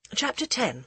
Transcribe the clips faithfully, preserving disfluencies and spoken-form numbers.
Chapter ten.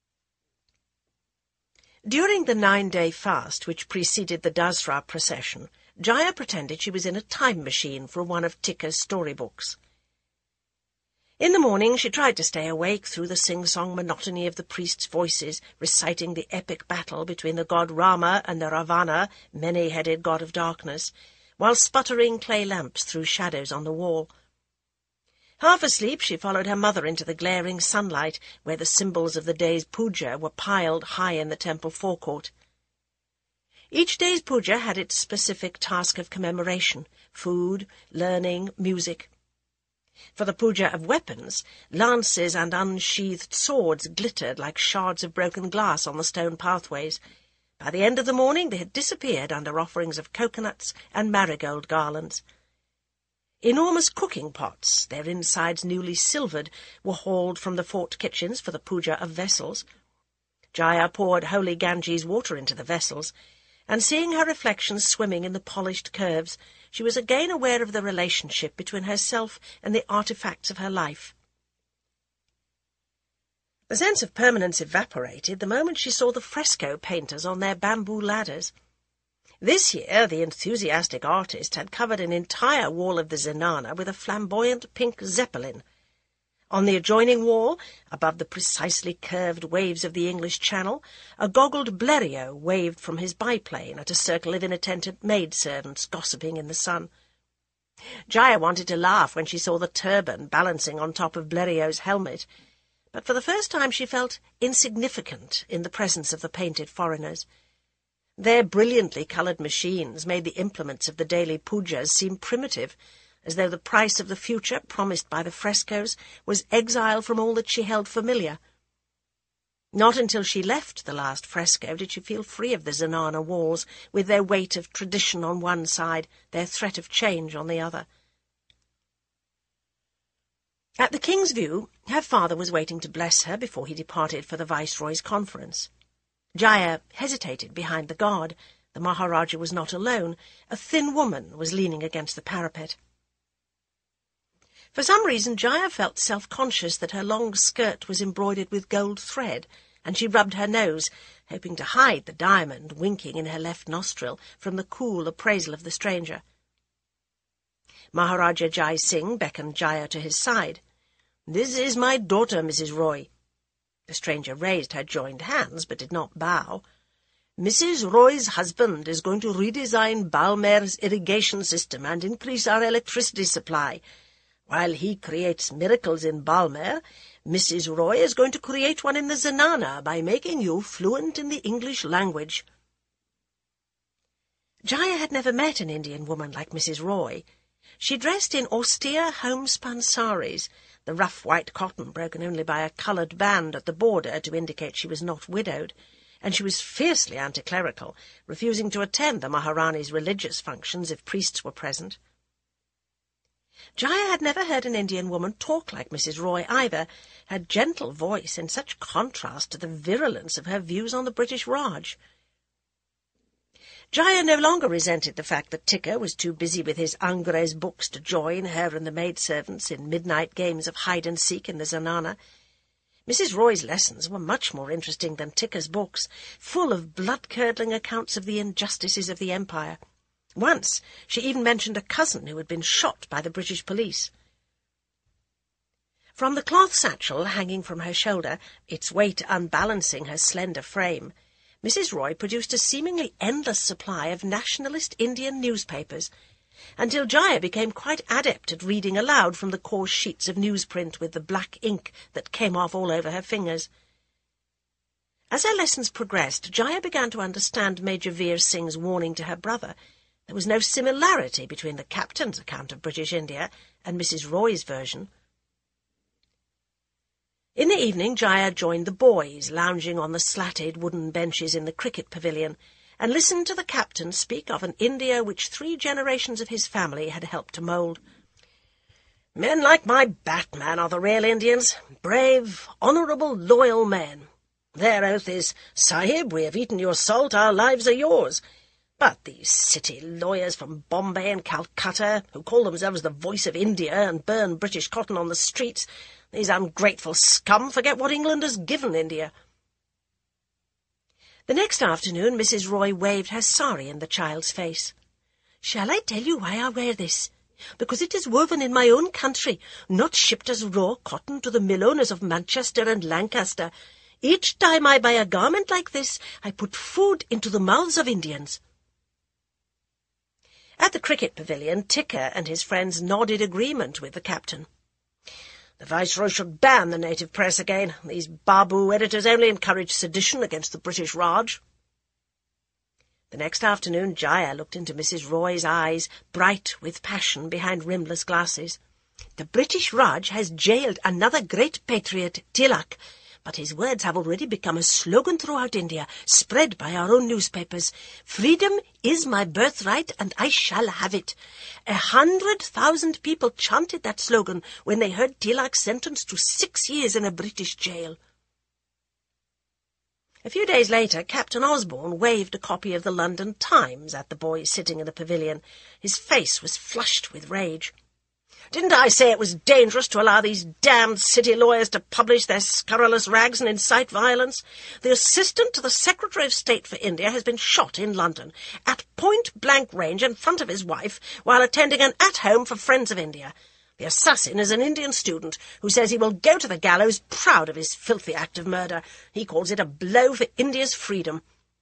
During the nine-day fast which preceded the Dasra procession, Jaya pretended she was in a time machine for one of Tikka's storybooks. In the morning she tried to stay awake through the sing-song monotony of the priests' voices reciting the epic battle between the god Rama and the Ravana, many-headed god of darkness, while sputtering clay lamps threw shadows on the wall. Half asleep, she followed her mother into the glaring sunlight, where the symbols of the day's puja were piled high in the temple forecourt. Each day's puja had its specific task of commemoration: food, learning, music. For the puja of weapons, lances and unsheathed swords glittered like shards of broken glass on the stone pathways. By the end of the morning they had disappeared under offerings of coconuts and marigold garlands. Enormous cooking pots, their insides newly silvered, were hauled from the fort kitchens for the puja of vessels. Jaya poured holy Ganges water into the vessels, and seeing her reflection swimming in the polished curves, she was again aware of the relationship between herself and the artifacts of her life. The sense of permanence evaporated the moment she saw the fresco painters on their bamboo ladders. This year the enthusiastic artist had covered an entire wall of the zenana with a flamboyant pink zeppelin. On the adjoining wall, above the precisely curved waves of the English Channel, a goggled Blériot waved from his biplane at a circle of inattentive maidservants gossiping in the sun. Jaya wanted to laugh when she saw the turban balancing on top of Blériot's helmet, but for the first time she felt insignificant in the presence of the painted foreigners. Their brilliantly coloured machines made the implements of the daily pujas seem primitive, as though the price of the future promised by the frescoes was exile from all that she held familiar. Not until she left the last fresco did she feel free of the zenana walls, with their weight of tradition on one side, their threat of change on the other. At the King's View, her father was waiting to bless her before he departed for the Viceroy's conference. Jaya hesitated behind the guard. The Maharaja was not alone. A thin woman was leaning against the parapet. For some reason Jaya felt self-conscious that her long skirt was embroidered with gold thread, and she rubbed her nose, hoping to hide the diamond winking in her left nostril from the cool appraisal of the stranger. Maharaja Jai Singh beckoned Jaya to his side. "This is my daughter, Missus Roy." The stranger raised her joined hands, but did not bow. "Missus Roy's husband is going to redesign Balmer's irrigation system and increase our electricity supply. While he creates miracles in Balmer, Missus Roy is going to create one in the zenana by making you fluent in the English language." Jaya had never met an Indian woman like Missus Roy. She dressed in austere homespun saris, the rough white cotton broken only by a coloured band at the border to indicate she was not widowed, and she was fiercely anti-clerical, refusing to attend the Maharani's religious functions if priests were present. Jaya had never heard an Indian woman talk like Missus Roy either, her gentle voice in such contrast to the virulence of her views on the British Raj. Jaya no longer resented the fact that Tikka was too busy with his Angrez books to join her and the maidservants in midnight games of hide-and-seek in the zenana. Missus Roy's lessons were much more interesting than Tikka's books, full of blood-curdling accounts of the injustices of the Empire. Once she even mentioned a cousin who had been shot by the British police. From the cloth satchel hanging from her shoulder, its weight unbalancing her slender frame, Missus Roy produced a seemingly endless supply of nationalist Indian newspapers, until Jaya became quite adept at reading aloud from the coarse sheets of newsprint with the black ink that came off all over her fingers. As her lessons progressed, Jaya began to understand Major Veer Singh's warning to her brother. There was no similarity between the captain's account of British India and Missus Roy's version. In the evening, Jaya joined the boys, lounging on the slatted wooden benches in the cricket pavilion, and listened to the captain speak of an India which three generations of his family had helped to mould. "Men like my Batman are the real Indians, brave, honourable, loyal men. Their oath is, 'Sahib, we have eaten your salt, our lives are yours.' But these city lawyers from Bombay and Calcutta, who call themselves the voice of India and burn British cotton on the streets, these ungrateful scum forget what England has given India. The next afternoon Missus Roy waved her sari in the child's face. "Shall I tell you why I wear this? Because it is woven in my own country, not shipped as raw cotton to the mill owners of Manchester and Lancaster. Each time I buy a garment like this, I put food into the mouths of Indians." At the cricket pavilion, Ticker and his friends nodded agreement with the captain. "The Viceroy should ban the native press again. These Babu editors only encourage sedition against the British Raj." The next afternoon Jaya looked into Missus Roy's eyes, bright with passion behind rimless glasses. "The British Raj has jailed another great patriot, Tilak, but his words have already become a slogan throughout India, spread by our own newspapers. Freedom is my birthright, and I shall have it. A hundred thousand people chanted that slogan when they heard Tilak sentenced to six years in a British jail." A few days later, Captain Osborne waved a copy of the London Times at the boys sitting in the pavilion. His face was flushed with rage. "Didn't I say it was dangerous to allow these damned city lawyers to publish their scurrilous rags and incite violence? The assistant to the Secretary of State for India has been shot in London, at point-blank range in front of his wife, while attending an at-home for Friends of India. The assassin is an Indian student who says he will go to the gallows proud of his filthy act of murder. He calls it a blow for India's freedom."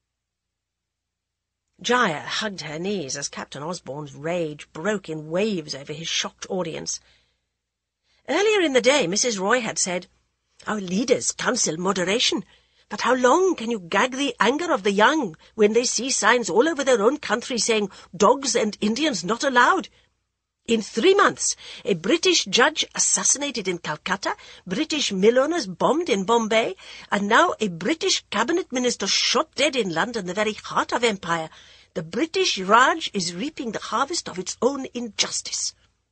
Jaya hugged her knees as Captain Osborne's rage broke in waves over his shocked audience. Earlier in the day Missus Roy had said, "Our leaders counsel moderation, but how long can you gag the anger of the young when they see signs all over their own country saying dogs and Indians not allowed? In three months, a British judge assassinated in Calcutta, British mill owners bombed in Bombay, and now a British cabinet minister shot dead in London, the very heart of empire. The British Raj is reaping the harvest of its own injustice."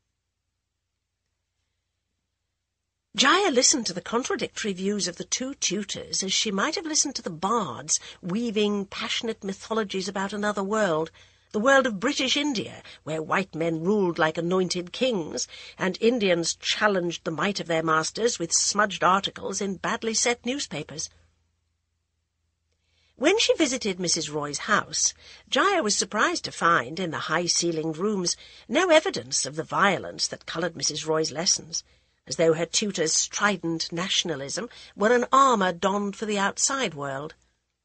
Jaya listened to the contradictory views of the two tutors as she might have listened to the bards weaving passionate mythologies about another world, the world of British India, where white men ruled like anointed kings, and Indians challenged the might of their masters with smudged articles in badly set newspapers. When she visited Missus Roy's house, Jaya was surprised to find, in the high-ceilinged rooms, no evidence of the violence that coloured Missus Roy's lessons, as though her tutor's strident nationalism were an armour donned for the outside world.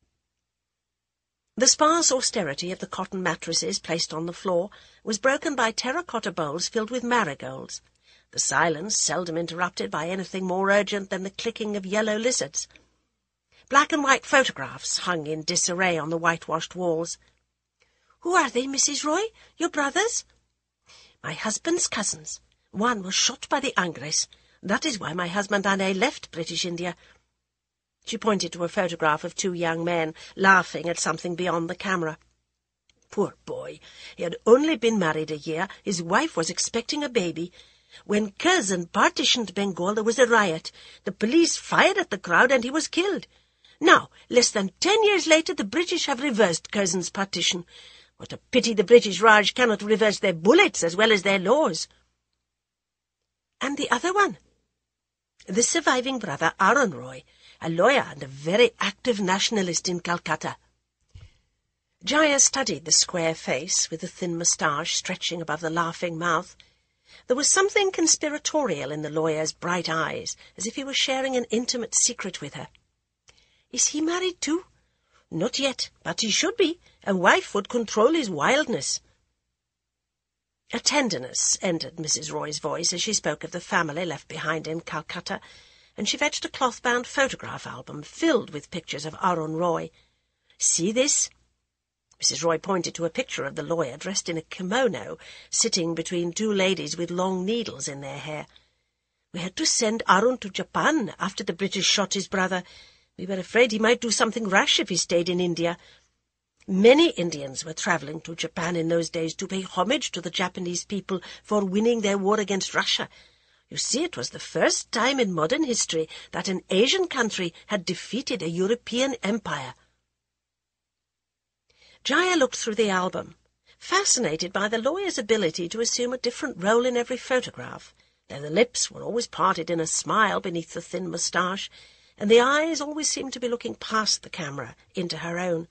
The sparse austerity of the cotton mattresses placed on the floor was broken by terracotta bowls filled with marigolds, the silence seldom interrupted by anything more urgent than the clicking of yellow lizards. Black and white photographs hung in disarray on the whitewashed walls. "Who are they, Missus Roy? Your brothers?" "My husband's cousins. One was shot by the Angres. That is why my husband and I left British India." She pointed to a photograph of two young men laughing at something beyond the camera. "Poor boy. He had only been married a year. His wife was expecting a baby. When Curzon partitioned Bengal, there was a riot. The police fired at the crowd and he was killed. Now, less than ten years later, the British have reversed Curzon's partition. What a pity the British Raj cannot reverse their bullets as well as their laws." "And the other one?" "The surviving brother, Aaron Roy, a lawyer and a very active nationalist in Calcutta." Jaya studied the square face with the thin moustache stretching above the laughing mouth. There was something conspiratorial in the lawyer's bright eyes, as if he were sharing an intimate secret with her. "Is he married too?" "Not yet, but he should be. A wife would control his wildness." A tenderness entered Missus Roy's voice as she spoke of the family left behind in Calcutta, and she fetched a cloth-bound photograph album filled with pictures of Aaron Roy. "See this?" Missus Roy pointed to a picture of the lawyer dressed in a kimono, sitting between two ladies with long needles in their hair. "We had to send Aaron to Japan after the British shot his brother. We were afraid he might do something rash if he stayed in India. Many Indians were travelling to Japan in those days to pay homage to the Japanese people for winning their war against Russia. You see, it was the first time in modern history that an Asian country had defeated a European empire." Jaya looked through the album, fascinated by the lawyer's ability to assume a different role in every photograph, though the lips were always parted in a smile beneath the thin moustache, and the eyes always seemed to be looking past the camera into her own.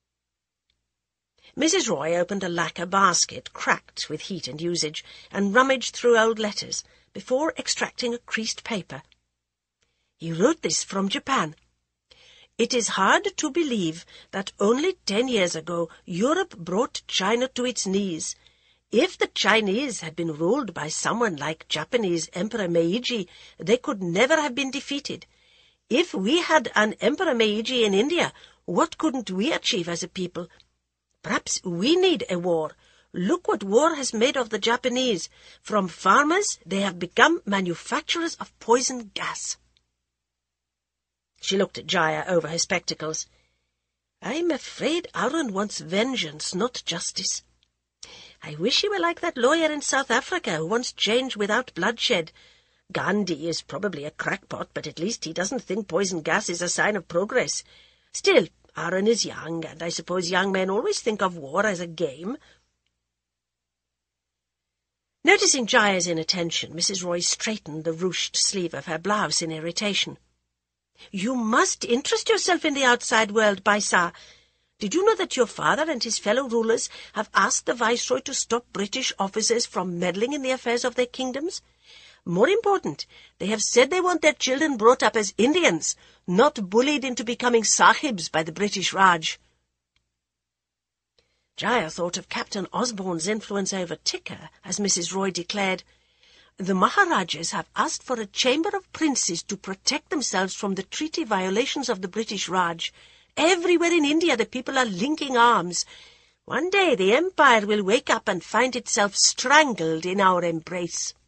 Missus Roy opened a lacquer basket, cracked with heat and usage, and rummaged through old letters, before extracting a creased paper. He wrote this from Japan. It is hard to believe that only ten years ago Europe brought China to its knees. If the Chinese had been ruled by someone like Japanese Emperor Meiji, they could never have been defeated. If we had an Emperor Meiji in India, what couldn't we achieve as a people? Perhaps we need a war. Look what war has made of the Japanese. From farmers, they have become manufacturers of poison gas. She looked at Jaya over her spectacles. I'm afraid Aaron wants vengeance, not justice. I wish he were like that lawyer in South Africa who wants change without bloodshed. Gandhi is probably a crackpot, but at least he doesn't think poison gas is a sign of progress. Still, Aaron is young, and I suppose young men always think of war as a game. Noticing Jaya's inattention, Missus Roy straightened the ruched sleeve of her blouse in irritation. You must interest yourself in the outside world, Baisa. Did you know that your father and his fellow rulers have asked the Viceroy to stop British officers from meddling in the affairs of their kingdoms? More important, they have said they want their children brought up as Indians, not bullied into becoming sahibs by the British Raj. Jaya thought of Captain Osborne's influence over Tikka, as Missus Roy declared, The Maharajas have asked for a chamber of princes to protect themselves from the treaty violations of the British Raj. Everywhere in India the people are linking arms. One day the empire will wake up and find itself strangled in our embrace.